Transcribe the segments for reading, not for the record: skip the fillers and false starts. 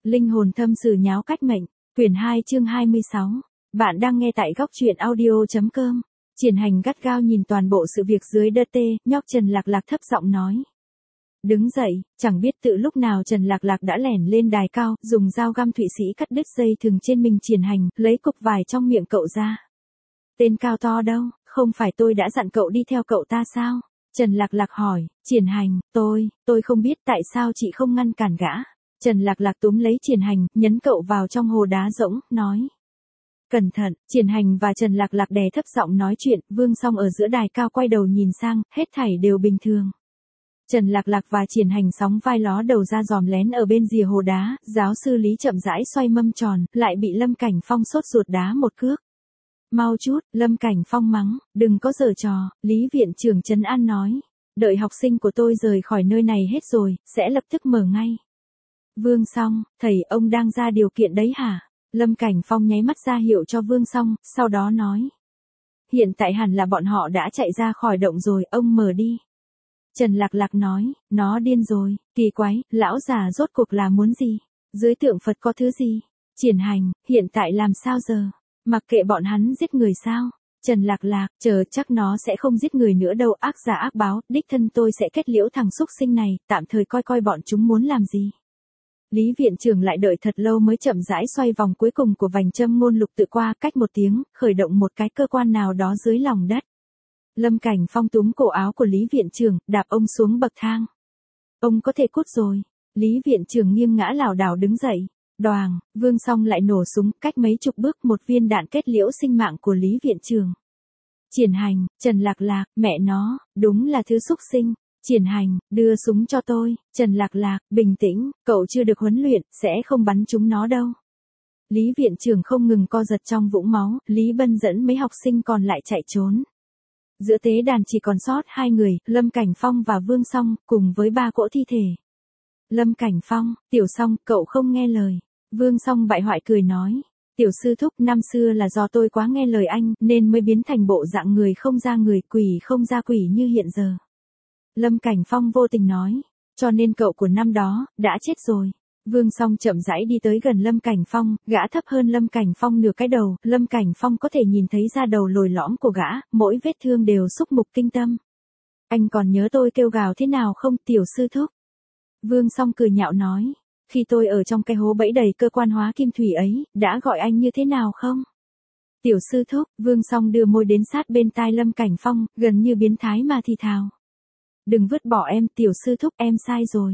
Linh hồn thâm sử nháo cách mệnh, quyển 2 chương 26. Bạn đang nghe tại góc truyện audio.com. Triển Hành gắt gao nhìn toàn bộ sự việc dưới đất tê, nhóc Trần Lạc Lạc thấp giọng nói. Đứng dậy, chẳng biết tự lúc nào Trần Lạc Lạc đã lẻn lên đài cao, dùng dao găm Thụy Sĩ cắt đứt dây thừng trên mình Triển Hành, lấy cục vải trong miệng cậu ra. Tên cao to đâu, không phải tôi đã dặn cậu đi theo cậu ta sao? Trần Lạc Lạc hỏi. Triển Hành, tôi không biết tại sao chị không ngăn cản gã. Trần Lạc Lạc túm lấy Triển Hành, nhấn cậu vào trong hồ đá rỗng, nói. Cẩn thận. Triển Hành và Trần Lạc Lạc đè thấp giọng nói chuyện, Vương Song ở giữa đài cao quay đầu nhìn sang, hết thảy đều bình thường. Trần Lạc Lạc và Triển Hành sóng vai ló đầu ra dòm lén ở bên rìa hồ đá, giáo sư Lý chậm rãi xoay mâm tròn, lại bị Lâm Cảnh Phong sốt ruột đá một cước. Mau chút, Lâm Cảnh Phong mắng, đừng có giở trò, Lý viện trưởng trấn an nói. Đợi học sinh của tôi rời khỏi nơi này hết rồi, sẽ lập tức mở ngay. Vương Song, thầy ông đang ra điều kiện đấy hả? Lâm Cảnh Phong nháy mắt ra hiệu cho Vương Song, sau đó nói. Hiện tại hẳn là bọn họ đã chạy ra khỏi động rồi, ông mở đi. Trần Lạc Lạc nói, nó điên rồi, kỳ quái, lão già rốt cuộc là muốn gì? Dưới tượng Phật có thứ gì? Triển Hành, hiện tại làm sao giờ? Mặc kệ bọn hắn giết người sao? Trần Lạc Lạc, chờ chắc nó sẽ không giết người nữa đâu, ác giả ác báo, đích thân tôi sẽ kết liễu thằng xúc sinh này, tạm thời coi coi bọn chúng muốn làm gì. Lý viện trưởng lại đợi thật lâu mới chậm rãi xoay vòng cuối cùng của vành châm ngôn lục tự qua, cách một tiếng, khởi động một cái cơ quan nào đó dưới lòng đất. Lâm Cảnh Phong túm cổ áo của Lý viện trưởng, đạp ông xuống bậc thang. Ông có thể cút rồi. Lý viện trưởng nghiêng ngã lảo đảo đứng dậy. Đoàng, Vương Song lại nổ súng, cách mấy chục bước một viên đạn kết liễu sinh mạng của Lý viện trưởng. Triển Hành, Trần Lạc Lạc, mẹ nó, đúng là thứ xúc sinh. Triển Hành, đưa súng cho tôi. Trần Lạc Lạc, bình tĩnh, cậu chưa được huấn luyện, sẽ không bắn chúng nó đâu. Lý viện trưởng không ngừng co giật trong vũng máu, Lý Bân dẫn mấy học sinh còn lại chạy trốn. Giữa tế đàn chỉ còn sót hai người, Lâm Cảnh Phong và Vương Song, cùng với ba cỗ thi thể. Lâm Cảnh Phong, Tiểu Song, cậu không nghe lời. Vương Song bại hoại cười nói. Tiểu sư thúc, năm xưa là do tôi quá nghe lời anh, nên mới biến thành bộ dạng người không ra người, quỷ không ra quỷ như hiện giờ. Lâm Cảnh Phong vô tình nói. Cho nên cậu của năm đó, đã chết rồi. Vương Song chậm rãi đi tới gần Lâm Cảnh Phong, gã thấp hơn Lâm Cảnh Phong nửa cái đầu, Lâm Cảnh Phong có thể nhìn thấy da đầu lồi lõm của gã, mỗi vết thương đều xúc mục kinh tâm. Anh còn nhớ tôi kêu gào thế nào không, tiểu sư thúc? Vương Song cười nhạo nói, khi tôi ở trong cái hố bẫy đầy cơ quan hóa kim thủy ấy, đã gọi anh như thế nào không? Tiểu sư thúc, Vương Song đưa môi đến sát bên tai Lâm Cảnh Phong, gần như biến thái mà thì thào. Đừng vứt bỏ em, tiểu sư thúc, em sai rồi.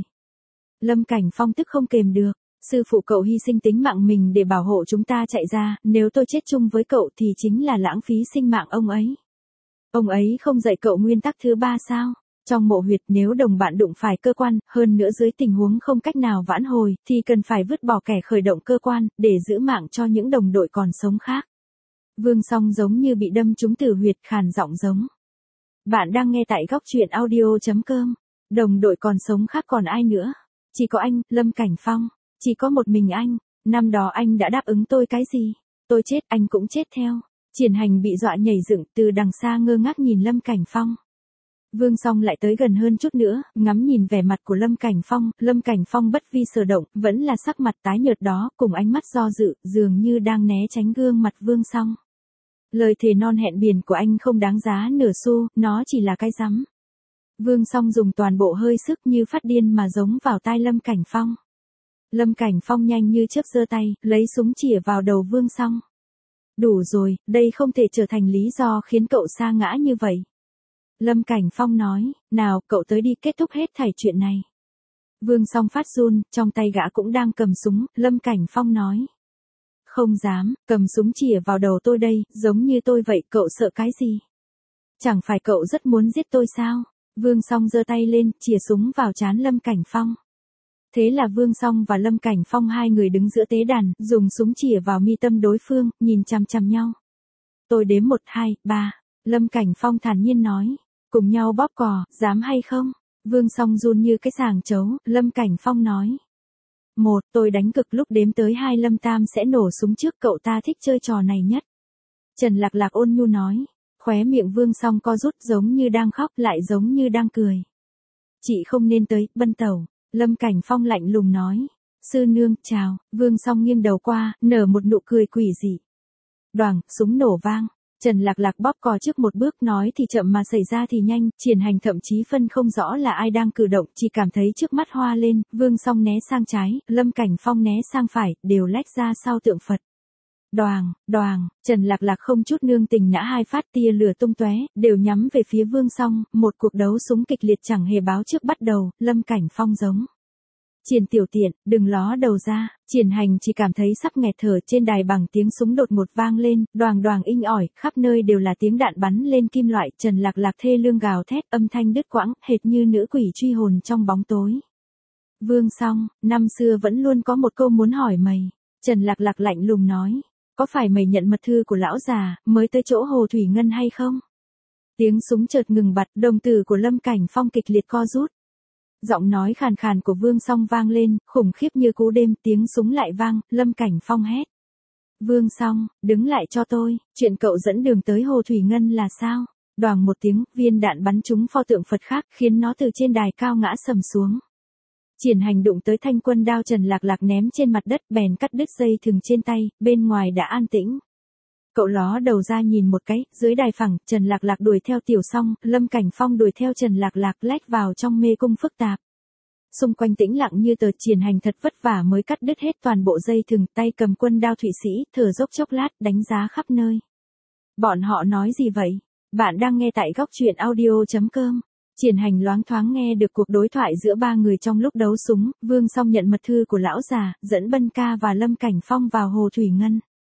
Lâm Cảnh Phong tức không kềm được, sư phụ cậu hy sinh tính mạng mình để bảo hộ chúng ta chạy ra, nếu tôi chết chung với cậu thì chính là lãng phí sinh mạng ông ấy. Ông ấy không dạy cậu nguyên tắc thứ 3 sao? Trong mộ huyệt nếu đồng bạn đụng phải cơ quan, hơn nữa dưới tình huống không cách nào vãn hồi, thì cần phải vứt bỏ kẻ khởi động cơ quan, để giữ mạng cho những đồng đội còn sống khác. Vương Song giống như bị đâm trúng tử huyệt, khàn giọng giống. Bạn đang nghe tại góc truyện audio.com. Đồng đội còn sống khác còn ai nữa? Chỉ có anh, Lâm Cảnh Phong. Chỉ có một mình anh. Năm đó anh đã đáp ứng tôi cái gì? Tôi chết, anh cũng chết theo. Triển Hành bị dọa nhảy dựng, từ đằng xa ngơ ngác nhìn Lâm Cảnh Phong. Vương Song lại tới gần hơn chút nữa, ngắm nhìn vẻ mặt của Lâm Cảnh Phong bất vi sở động, vẫn là sắc mặt tái nhợt đó, cùng ánh mắt do dự, dường như đang né tránh gương mặt Vương Song. Lời thề non hẹn biển của anh không đáng giá nửa xu, nó chỉ là cái rắm. Vương Song dùng toàn bộ hơi sức như phát điên mà giống vào tai Lâm Cảnh Phong. Lâm Cảnh Phong nhanh như chớp giơ tay, lấy súng chĩa vào đầu Vương Song. Đủ rồi, đây không thể trở thành lý do khiến cậu sa ngã như vậy. Lâm Cảnh Phong nói, nào, cậu tới đi, kết thúc hết thảy chuyện này. Vương Song phát run, trong tay gã cũng đang cầm súng, Lâm Cảnh Phong nói. Không dám, cầm súng chĩa vào đầu tôi đây, giống như tôi vậy, cậu sợ cái gì? Chẳng phải cậu rất muốn giết tôi sao? Vương Song giơ tay lên, chĩa súng vào trán Lâm Cảnh Phong. Thế là Vương Song và Lâm Cảnh Phong hai người đứng giữa tế đàn, dùng súng chĩa vào mi tâm đối phương, nhìn chằm chằm nhau. Tôi đếm 1, 2, 3. Lâm Cảnh Phong thản nhiên nói. Cùng nhau bóp cò, dám hay không? Vương Song run như cái sàng trấu, Lâm Cảnh Phong nói. 1, tôi đánh cực, lúc đếm tới 2 Lâm Tam sẽ nổ súng trước, cậu ta thích chơi trò này nhất. Trần Lạc Lạc ôn nhu nói. Khóe miệng Vương Song co rút, giống như đang khóc, lại giống như đang cười. Chị không nên tới, Bân tẩu. Lâm Cảnh Phong lạnh lùng nói. Sư nương, chào. Vương Song nghiêng đầu qua, nở một nụ cười quỷ dị. Đoàng, súng nổ vang. Trần Lạc Lạc bóp cò trước một bước, nói thì chậm mà xảy ra thì nhanh, Triển Hành thậm chí phân không rõ là ai đang cử động, chỉ cảm thấy trước mắt hoa lên, Vương Song né sang trái, Lâm Cảnh Phong né sang phải, đều lách ra sau tượng Phật. Đoàng, đoàng, Trần Lạc Lạc không chút nương tình nã hai phát tia lửa tung tóe, đều nhắm về phía Vương Song, một cuộc đấu súng kịch liệt chẳng hề báo trước bắt đầu, Lâm Cảnh Phong giống. Triển tiểu tiện, đừng ló đầu ra. Triển Hành chỉ cảm thấy sắp nghẹt thở, trên đài bằng tiếng súng đột ngột vang lên, đoàng đoàng inh ỏi, khắp nơi đều là tiếng đạn bắn lên kim loại, Trần Lạc Lạc thê lương gào thét, âm thanh đứt quãng, hệt như nữ quỷ truy hồn trong bóng tối. Vương Song, năm xưa vẫn luôn có một câu muốn hỏi mày. Trần Lạc Lạc lạnh lùng nói, có phải mày nhận mật thư của lão già, mới tới chỗ Hồ Thủy Ngân hay không? Tiếng súng chợt ngừng bặt, đồng tử của Lâm Cảnh Phong kịch liệt co rút. Giọng nói khàn khàn của Vương Song vang lên, khủng khiếp như cú đêm, tiếng súng lại vang, Lâm Cảnh Phong hét. Vương Song, đứng lại cho tôi, chuyện cậu dẫn đường tới Hồ Thủy Ngân là sao? Đoàng một tiếng, viên đạn bắn trúng pho tượng Phật khác, khiến nó từ trên đài cao ngã sầm xuống. Triển Hành đụng tới thanh quân đao Trần Lạc Lạc ném trên mặt đất, bèn cắt đứt dây thừng trên tay, bên ngoài đã an tĩnh. Cậu ló đầu ra nhìn một cái, dưới đài phẳng, Trần Lạc Lạc đuổi theo Tiểu Song, Lâm Cảnh Phong đuổi theo Trần Lạc Lạc lách vào trong mê cung phức tạp. Xung quanh tĩnh lặng như tờ, Triển Hành thật vất vả mới cắt đứt hết toàn bộ dây thừng, tay cầm quân đao Thụy Sĩ, thở dốc chốc lát, đánh giá khắp nơi. Bọn họ nói gì vậy? Bạn đang nghe tại góc truyện audio.com. Triển Hành loáng thoáng nghe được cuộc đối thoại giữa ba người trong lúc đấu súng, Vương Song nhận mật thư của lão già, dẫn Bân Ca và Lâm Cảnh Phong vào Hồ Thủy Ngân.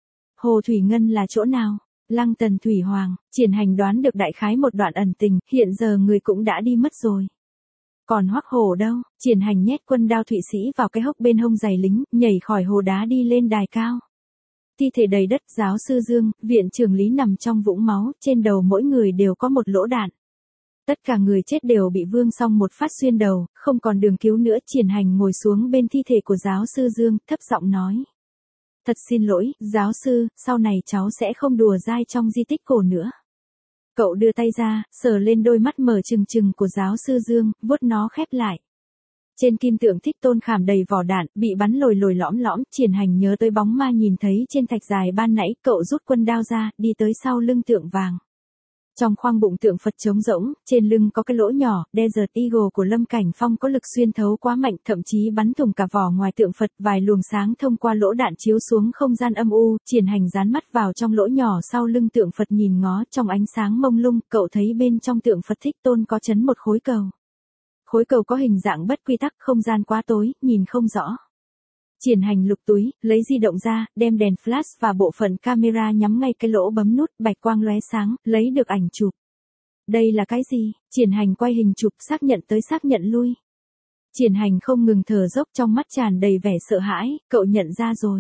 Hồ Thủy Ngân là chỗ nào? Lăng Tần Thủy Hoàng. Triển Hành đoán được đại khái một đoạn ẩn tình, hiện giờ người cũng đã đi mất rồi. Còn Hoắc Hổ đâu? Triển Hành nhét quân đao Thụy Sĩ vào cái hốc bên hông giày lính, nhảy khỏi hồ đá đi lên đài cao. Thi thể đầy đất, giáo sư Dương, viện trưởng Lý nằm trong vũng máu, trên đầu mỗi người đều có một lỗ đạn. Tất cả người chết đều bị Vương Song một phát xuyên đầu, không còn đường cứu nữa. Triển Hành ngồi xuống bên thi thể của giáo sư Dương, thấp giọng nói. Thật xin lỗi, giáo sư, sau này cháu sẽ không đùa dai trong di tích cổ nữa. Cậu đưa tay ra, sờ lên đôi mắt mở trừng trừng của giáo sư Dương, vuốt nó khép lại. Trên kim tượng Thích Tôn khảm đầy vỏ đạn, bị bắn lồi lồi lõm lõm, Triển Hành nhớ tới bóng ma nhìn thấy trên thạch dài ban nãy, cậu rút quân đao ra, đi tới sau lưng tượng vàng. Trong khoang bụng tượng Phật trống rỗng, trên lưng có cái lỗ nhỏ, Desert Eagle của Lâm Cảnh Phong có lực xuyên thấu quá mạnh, thậm chí bắn thủng cả vỏ ngoài tượng Phật, vài luồng sáng thông qua lỗ đạn chiếu xuống không gian âm u, Triển Hành dán mắt vào trong lỗ nhỏ sau lưng tượng Phật nhìn ngó, trong ánh sáng mông lung, cậu thấy bên trong tượng Phật Thích Tôn có chấn một khối cầu. Khối cầu có hình dạng bất quy tắc, không gian quá tối, nhìn không rõ. Triển Hành lục túi, lấy di động ra, đem đèn flash và bộ phận camera nhắm ngay cái lỗ bấm nút, bạch quang lóe sáng, lấy được ảnh chụp. Đây là cái gì? Triển Hành quay hình chụp, xác nhận tới xác nhận lui. Triển Hành không ngừng thở dốc, trong mắt tràn đầy vẻ sợ hãi, cậu nhận ra rồi.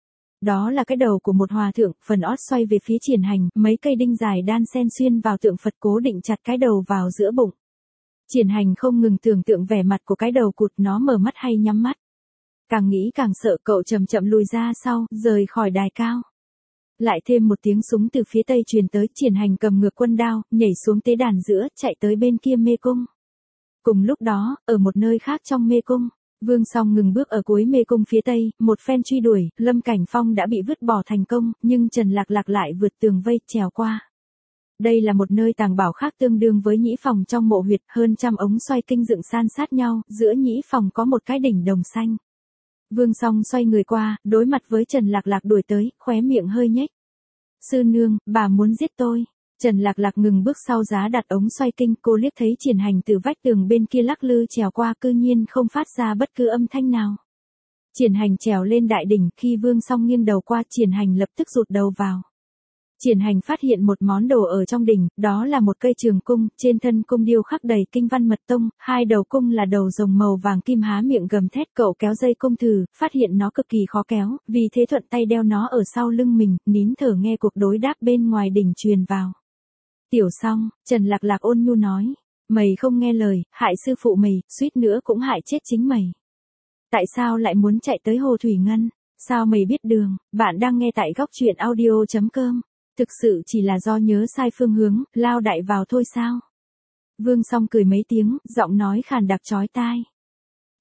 Đó là cái đầu của một hòa thượng, phần ót xoay về phía Triển Hành, mấy cây đinh dài đan xen xuyên vào tượng Phật cố định chặt cái đầu vào giữa bụng. Triển Hành không ngừng tưởng tượng vẻ mặt của cái đầu cụt, nó mở mắt hay nhắm mắt. Càng nghĩ càng sợ, cậu chậm chậm lùi ra sau, rời khỏi đài cao. Lại thêm một tiếng súng từ phía tây truyền tới, Triển Hành cầm ngược quân đao, nhảy xuống tế đàn giữa, chạy tới bên kia mê cung. Cùng lúc đó, ở một nơi khác trong mê cung, Vương Song ngừng bước ở cuối mê cung phía tây, một phen truy đuổi, Lâm Cảnh Phong đã bị vứt bỏ thành công, nhưng Trần Lạc Lạc lại vượt tường vây, trèo qua. Đây là một nơi tàng bảo khác tương đương với nhĩ phòng trong mộ huyệt, hơn trăm ống xoay kinh dựng san sát nhau, giữa nhĩ phòng có một cái đỉnh đồng xanh. Vương Song xoay người qua, đối mặt với Trần Lạc Lạc đuổi tới, khóe miệng hơi nhếch. Sư nương, bà muốn giết tôi. Trần Lạc Lạc ngừng bước sau giá đặt ống xoay kinh, cô liếc thấy Triển Hành từ vách tường bên kia lắc lư trèo qua, cư nhiên không phát ra bất cứ âm thanh nào. Triển Hành trèo lên đại đỉnh, khi Vương Song nghiêng đầu qua, Triển Hành lập tức rụt đầu vào. Triển Hành phát hiện một món đồ ở trong đỉnh, đó là một cây trường cung, trên thân cung điêu khắc đầy kinh văn mật tông, hai đầu cung là đầu rồng màu vàng kim há miệng gầm thét, cậu kéo dây cung thử, phát hiện nó cực kỳ khó kéo, vì thế thuận tay đeo nó ở sau lưng mình, nín thở nghe cuộc đối đáp bên ngoài đỉnh truyền vào. Tiểu Song, Trần Lạc Lạc ôn nhu nói, mày không nghe lời, hại sư phụ mày, suýt nữa cũng hại chết chính mày. Tại sao lại muốn chạy tới Hồ Thủy Ngân? Sao mày biết đường? Bạn đang nghe tại góc truyện audio.com. Thực sự chỉ là do nhớ sai phương hướng, lao đại vào thôi sao? Vương Song cười mấy tiếng, giọng nói khàn đặc chói tai.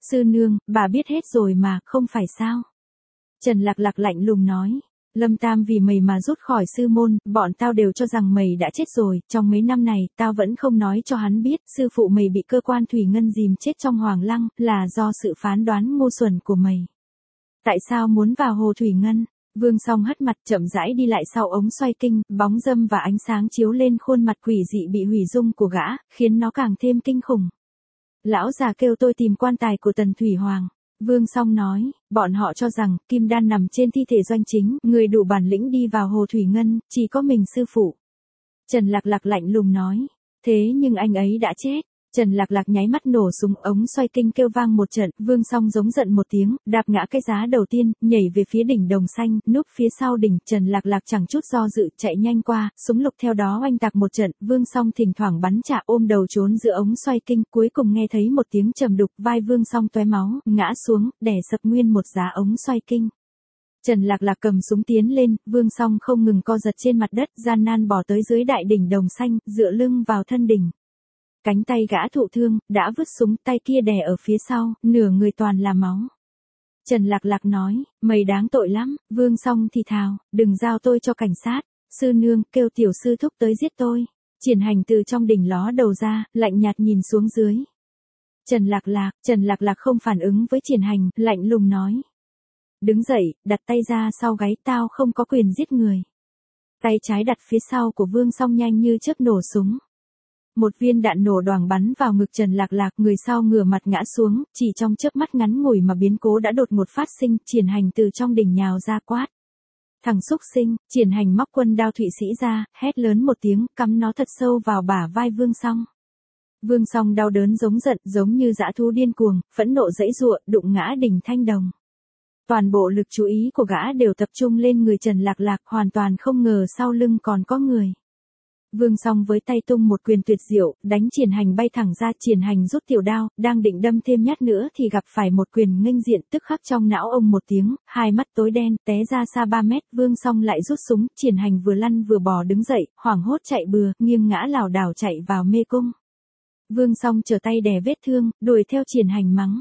Sư nương, bà biết hết rồi mà, không phải sao? Trần Lạc Lạc lạnh lùng nói. Lâm Tam vì mày mà rút khỏi sư môn, bọn tao đều cho rằng mày đã chết rồi, trong mấy năm này, tao vẫn không nói cho hắn biết, sư phụ mày bị cơ quan thủy ngân dìm chết trong Hoàng Lăng, là do sự phán đoán ngu xuẩn của mày. Tại sao muốn vào hồ thủy ngân? Vương Song hất mặt chậm rãi đi lại sau ống xoay kinh, bóng râm và ánh sáng chiếu lên khuôn mặt quỷ dị bị hủy dung của gã, khiến nó càng thêm kinh khủng. Lão già kêu tôi tìm quan tài của Tần Thủy Hoàng. Vương Song nói, bọn họ cho rằng, kim đan nằm trên thi thể Doanh Chính, người đủ bản lĩnh đi vào hồ thủy ngân, chỉ có mình sư phụ. Trần Lạc Lạc lạnh lùng nói, thế nhưng anh ấy đã chết. Trần Lạc Lạc nháy mắt nổ súng ống xoay kinh kêu vang một trận, Vương Song giống giận một tiếng, đạp ngã cái giá đầu tiên, nhảy về phía đỉnh đồng xanh, núp phía sau đỉnh, Trần Lạc Lạc chẳng chút do dự, chạy nhanh qua, súng lục theo đó oanh tạc một trận, Vương Song thỉnh thoảng bắn trả ôm đầu trốn giữa ống xoay kinh, cuối cùng nghe thấy một tiếng trầm đục, vai Vương Song tóe máu, ngã xuống, đè sập nguyên một giá ống xoay kinh. Trần Lạc Lạc cầm súng tiến lên, Vương Song không ngừng co giật trên mặt đất, gian nan bỏ tới dưới đại đỉnh đồng xanh, dựa lưng vào thân đỉnh. Cánh tay gã thụ thương, đã vứt súng, tay kia đè ở phía sau, nửa người toàn là máu. Trần Lạc Lạc nói, mày đáng tội lắm, Vương Song thì thào, đừng giao tôi cho cảnh sát, sư nương, kêu tiểu sư thúc tới giết tôi. Triển Hành từ trong đỉnh ló đầu ra, lạnh nhạt nhìn xuống dưới. Trần Lạc Lạc không phản ứng với Triển Hành, lạnh lùng nói. Đứng dậy, đặt tay ra sau gáy, tao không có quyền giết người. Tay trái đặt phía sau của Vương Song nhanh như chớp nổ súng. Một viên đạn nổ đoàng bắn vào ngực Trần Lạc Lạc, người sau ngửa mặt ngã xuống, chỉ trong chớp mắt ngắn ngủi mà biến cố đã đột ngột phát sinh, Triển Hành từ trong đỉnh nhào ra quát. Thằng xúc sinh, Triển Hành móc quân đao Thụy Sĩ ra, hét lớn một tiếng, cắm nó thật sâu vào bả vai Vương Song. Vương Song đau đớn giống giận, giống như dã thú điên cuồng, phẫn nộ giãy giụa, đụng ngã đỉnh thanh đồng. Toàn bộ lực chú ý của gã đều tập trung lên người Trần Lạc Lạc, hoàn toàn không ngờ sau lưng còn có người. Vương Song với tay tung một quyền tuyệt diệu, đánh Triển Hành bay thẳng ra, Triển Hành rút tiểu đao, đang định đâm thêm nhát nữa thì gặp phải một quyền nghênh diện, tức khắc trong não ông một tiếng, hai mắt tối đen, té ra xa 3 mét, Vương Song lại rút súng, Triển Hành vừa lăn vừa bò đứng dậy, hoảng hốt chạy bừa, nghiêng ngã lảo đảo chạy vào mê cung. Vương Song trở tay đè vết thương, đuổi theo Triển Hành mắng.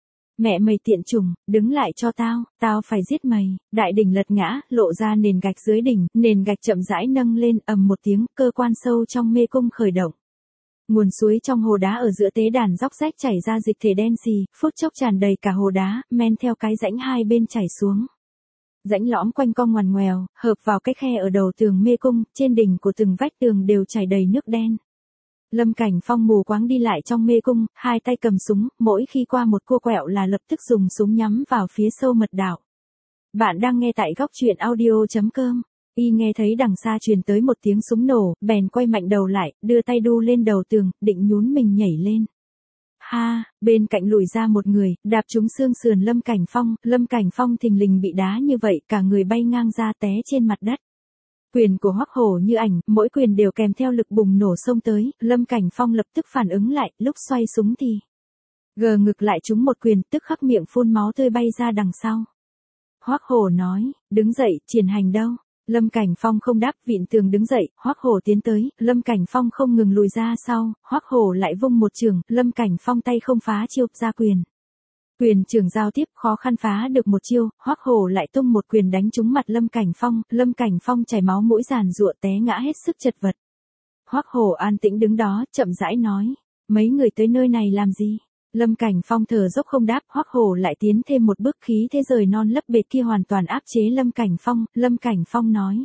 Mẹ mày tiện chủng, đứng lại cho tao phải giết mày. Đại đỉnh lật ngã, lộ ra nền gạch dưới đỉnh, nền gạch chậm rãi nâng lên, ầm một tiếng, cơ quan sâu trong mê cung khởi động. Nguồn suối trong hồ đá ở giữa tế đàn róc rách chảy ra dịch thể đen xì, phút chốc tràn đầy cả hồ đá, men theo cái rãnh hai bên chảy xuống. Rãnh lõm quanh cong ngoằn ngoèo, hợp vào cái khe ở đầu tường mê cung, trên đỉnh của từng vách tường đều chảy đầy nước đen. Lâm Cảnh Phong mù quáng đi lại trong mê cung, hai tay cầm súng, mỗi khi qua một cua quẹo là lập tức dùng súng nhắm vào phía sâu mật đạo. Bạn đang nghe tại góc truyện audio.com. Y nghe thấy đằng xa truyền tới một tiếng súng nổ, bèn quay mạnh đầu lại, đưa tay đu lên đầu tường, định nhún mình nhảy lên. Ha, bên cạnh lùi ra một người, đạp trúng xương sườn Lâm Cảnh Phong thình lình bị đá như vậy, cả người bay ngang ra té trên mặt đất. Quyền của Hoắc Hổ như ảnh, mỗi quyền đều kèm theo lực bùng nổ xông tới, Lâm Cảnh Phong lập tức phản ứng lại, lúc xoay súng thì gờ ngực lại trúng một quyền, tức khắc miệng phun máu tươi bay ra đằng sau. Hoắc Hổ nói, đứng dậy, Triển Hành đâu? Lâm Cảnh Phong không đáp, vịn tường đứng dậy, Hoắc Hổ tiến tới, Lâm Cảnh Phong không ngừng lùi ra sau, Hoắc Hổ lại vung một chưởng, Lâm Cảnh Phong tay không phá chiêu, ra quyền. Quyền trưởng giao tiếp, khó khăn phá được một chiêu, Hoắc Hổ lại tung một quyền đánh trúng mặt Lâm Cảnh Phong chảy máu mũi giàn giụa té ngã hết sức chật vật. Hoắc Hổ an tĩnh đứng đó, chậm rãi nói, mấy người tới nơi này làm gì? Lâm Cảnh Phong thở dốc không đáp, Hoắc Hổ lại tiến thêm một bước, khí thế rời non lấp bệt kia hoàn toàn áp chế Lâm Cảnh Phong nói.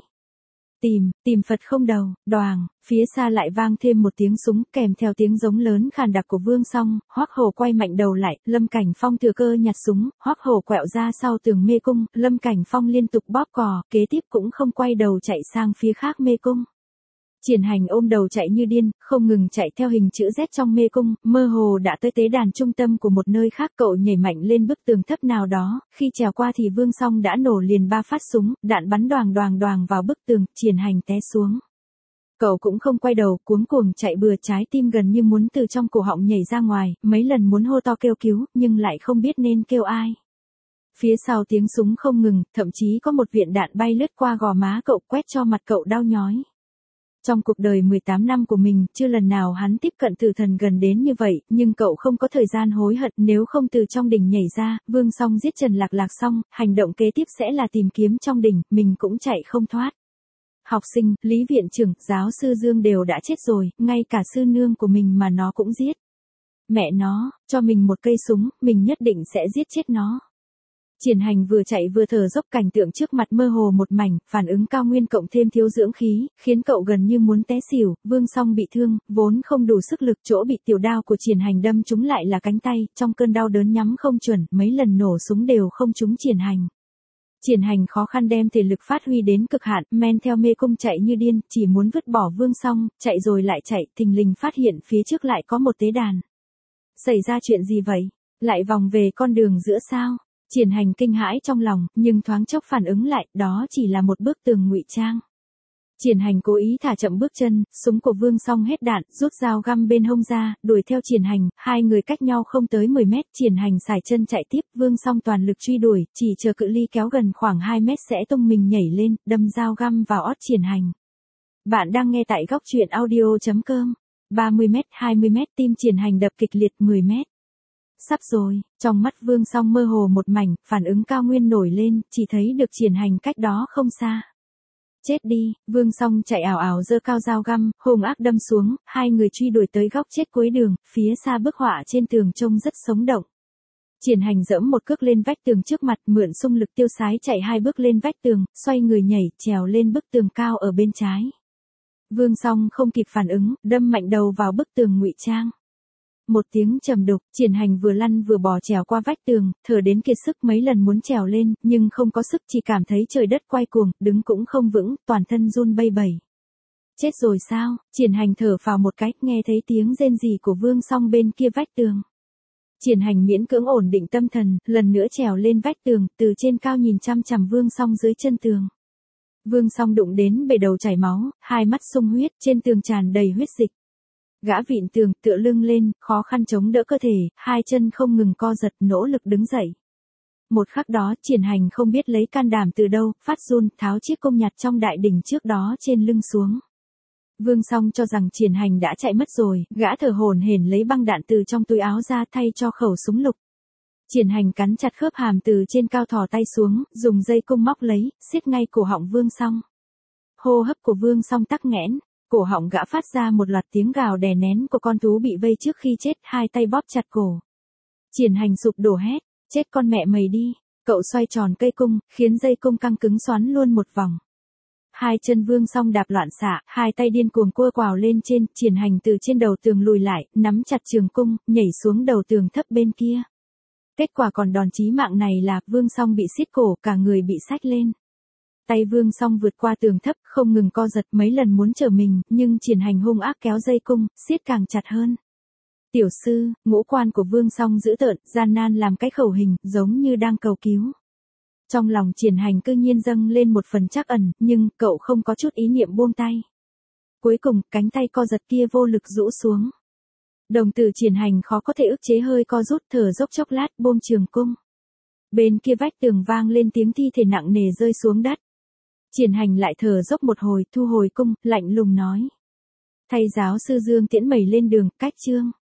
Tìm Phật không đầu, đoàng, phía xa lại vang thêm một tiếng súng, kèm theo tiếng giống lớn khàn đặc của Vương Song, Hoắc Hổ quay mạnh đầu lại, Lâm Cảnh Phong thừa cơ nhặt súng, Hoắc Hổ quẹo ra sau tường mê cung, Lâm Cảnh Phong liên tục bóp cò, kế tiếp cũng không quay đầu chạy sang phía khác mê cung. Triển Hành ôm đầu chạy như điên, không ngừng chạy theo hình chữ Z trong mê cung, mơ hồ đã tới tế đàn trung tâm của một nơi khác, cậu nhảy mạnh lên bức tường thấp nào đó, khi trèo qua thì Vương Song đã nổ liền 3 phát súng, đạn bắn đoàng vào bức tường, Triển Hành té xuống. Cậu cũng không quay đầu, cuống cuồng chạy bừa, trái tim gần như muốn từ trong cổ họng nhảy ra ngoài, mấy lần muốn hô to kêu cứu, nhưng lại không biết nên kêu ai. Phía sau tiếng súng không ngừng, thậm chí có một viên đạn bay lướt qua gò má cậu, quét cho mặt cậu đau nhói. Trong cuộc đời 18 năm của mình, chưa lần nào hắn tiếp cận tử thần gần đến như vậy, nhưng cậu không có thời gian hối hận, nếu không từ trong đỉnh nhảy ra, Vương Song giết Trần Lạc Lạc xong, hành động kế tiếp sẽ là tìm kiếm trong đỉnh, mình cũng chạy không thoát. Học sinh, lý viện trưởng, giáo sư Dương đều đã chết rồi, ngay cả sư nương của mình mà nó cũng giết. Mẹ nó, cho mình một cây súng, mình nhất định sẽ giết chết nó. Triển Hành vừa chạy vừa thở dốc, cảnh tượng trước mặt mơ hồ một mảnh, phản ứng cao nguyên cộng thêm thiếu dưỡng khí, khiến cậu gần như muốn té xỉu. Vương Song bị thương, vốn không đủ sức lực, chỗ bị tiểu đao của Triển Hành đâm trúng lại là cánh tay, trong cơn đau đớn nhắm không chuẩn, mấy lần nổ súng đều không trúng Triển Hành. Triển Hành khó khăn đem thể lực phát huy đến cực hạn, men theo mê cung chạy như điên, chỉ muốn vứt bỏ Vương Song, chạy rồi lại chạy, thình lình phát hiện phía trước lại có một tế đàn. Xảy ra chuyện gì vậy? Lại vòng về con đường giữa sao? Triển Hành kinh hãi trong lòng, nhưng thoáng chốc phản ứng lại, đó chỉ là một bức tường ngụy trang. Triển Hành cố ý thả chậm bước chân, súng của Vương Song hết đạn, rút dao găm bên hông ra, đuổi theo Triển Hành, hai người cách nhau không tới 10 mét, Triển Hành sải chân chạy tiếp, Vương Song toàn lực truy đuổi, chỉ chờ cự ly kéo gần khoảng 2 mét sẽ tung mình nhảy lên, đâm dao găm vào ót Triển Hành. Bạn đang nghe tại góc truyện audio.com. 30 mét, 20 mét, tim Triển Hành đập kịch liệt, 10 mét. Sắp rồi, trong mắt Vương Song mơ hồ một mảnh, phản ứng cao nguyên nổi lên, chỉ thấy được Triển Hành cách đó không xa. Chết đi, Vương Song chạy ảo ảo giơ cao dao găm, hung ác đâm xuống, hai người truy đuổi tới góc chết cuối đường, phía xa bức họa trên tường trông rất sống động. Triển Hành giẫm một cước lên vách tường trước mặt, mượn xung lực tiêu sái chạy 2 bước lên vách tường, xoay người nhảy, trèo lên bức tường cao ở bên trái. Vương Song không kịp phản ứng, đâm mạnh đầu vào bức tường ngụy trang. Một tiếng trầm đục, Triển Hành vừa lăn vừa bò trèo qua vách tường, thở đến kiệt sức mấy lần muốn trèo lên, nhưng không có sức, chỉ cảm thấy trời đất quay cuồng, đứng cũng không vững, toàn thân run bây bẩy. Chết rồi sao? Triển Hành thở phào một cái, nghe thấy tiếng rên rỉ của Vương Song bên kia vách tường. Triển Hành miễn cưỡng ổn định tâm thần, lần nữa trèo lên vách tường, từ trên cao nhìn chăm chằm Vương Song dưới chân tường. Vương Song đụng đến bể đầu chảy máu, hai mắt sung huyết, trên tường tràn đầy huyết dịch. Gã vịn tường, tựa lưng lên, khó khăn chống đỡ cơ thể, hai chân không ngừng co giật, nỗ lực đứng dậy. Một khắc đó, Triển Hành không biết lấy can đảm từ đâu, phát run, tháo chiếc cung nhặt trong đại đỉnh trước đó trên lưng xuống. Vương Song cho rằng Triển Hành đã chạy mất rồi, gã thở hổn hển lấy băng đạn từ trong túi áo ra thay cho khẩu súng lục. Triển Hành cắn chặt khớp hàm từ trên cao thò tay xuống, dùng dây cung móc lấy, siết ngay cổ họng Vương Song. Hô hấp của Vương Song tắc nghẽn, cổ họng gã phát ra một loạt tiếng gào đè nén của con thú bị vây trước khi chết, hai tay bóp chặt cổ. Triển Hành sụp đổ hét, chết con mẹ mày đi, cậu xoay tròn cây cung, khiến dây cung căng cứng xoắn luôn một vòng. Hai chân Vương Song đạp loạn xạ, hai tay điên cuồng cua quào lên trên, Triển Hành từ trên đầu tường lùi lại, nắm chặt trường cung, nhảy xuống đầu tường thấp bên kia. Kết quả còn đòn chí mạng này là, Vương Song bị siết cổ, cả người bị xách lên. Tay Vương Song vượt qua tường thấp, không ngừng co giật mấy lần muốn trở mình, nhưng Triển Hành hung ác kéo dây cung, siết càng chặt hơn. Tiểu sư, ngũ quan của Vương Song dữ tợn, gian nan làm cái khẩu hình, giống như đang cầu cứu. Trong lòng Triển Hành cư nhiên dâng lên một phần trắc ẩn, nhưng cậu không có chút ý niệm buông tay. Cuối cùng, cánh tay co giật kia vô lực rũ xuống. Đồng tử Triển Hành khó có thể ức chế hơi co rút, thở dốc chốc lát, buông trường cung. Bên kia vách tường vang lên tiếng thi thể nặng nề rơi xuống đất. Triển Hành lại thở dốc một hồi, thu hồi cung, lạnh lùng nói. Thay giáo sư Dương tiễn mày lên đường, cách chương.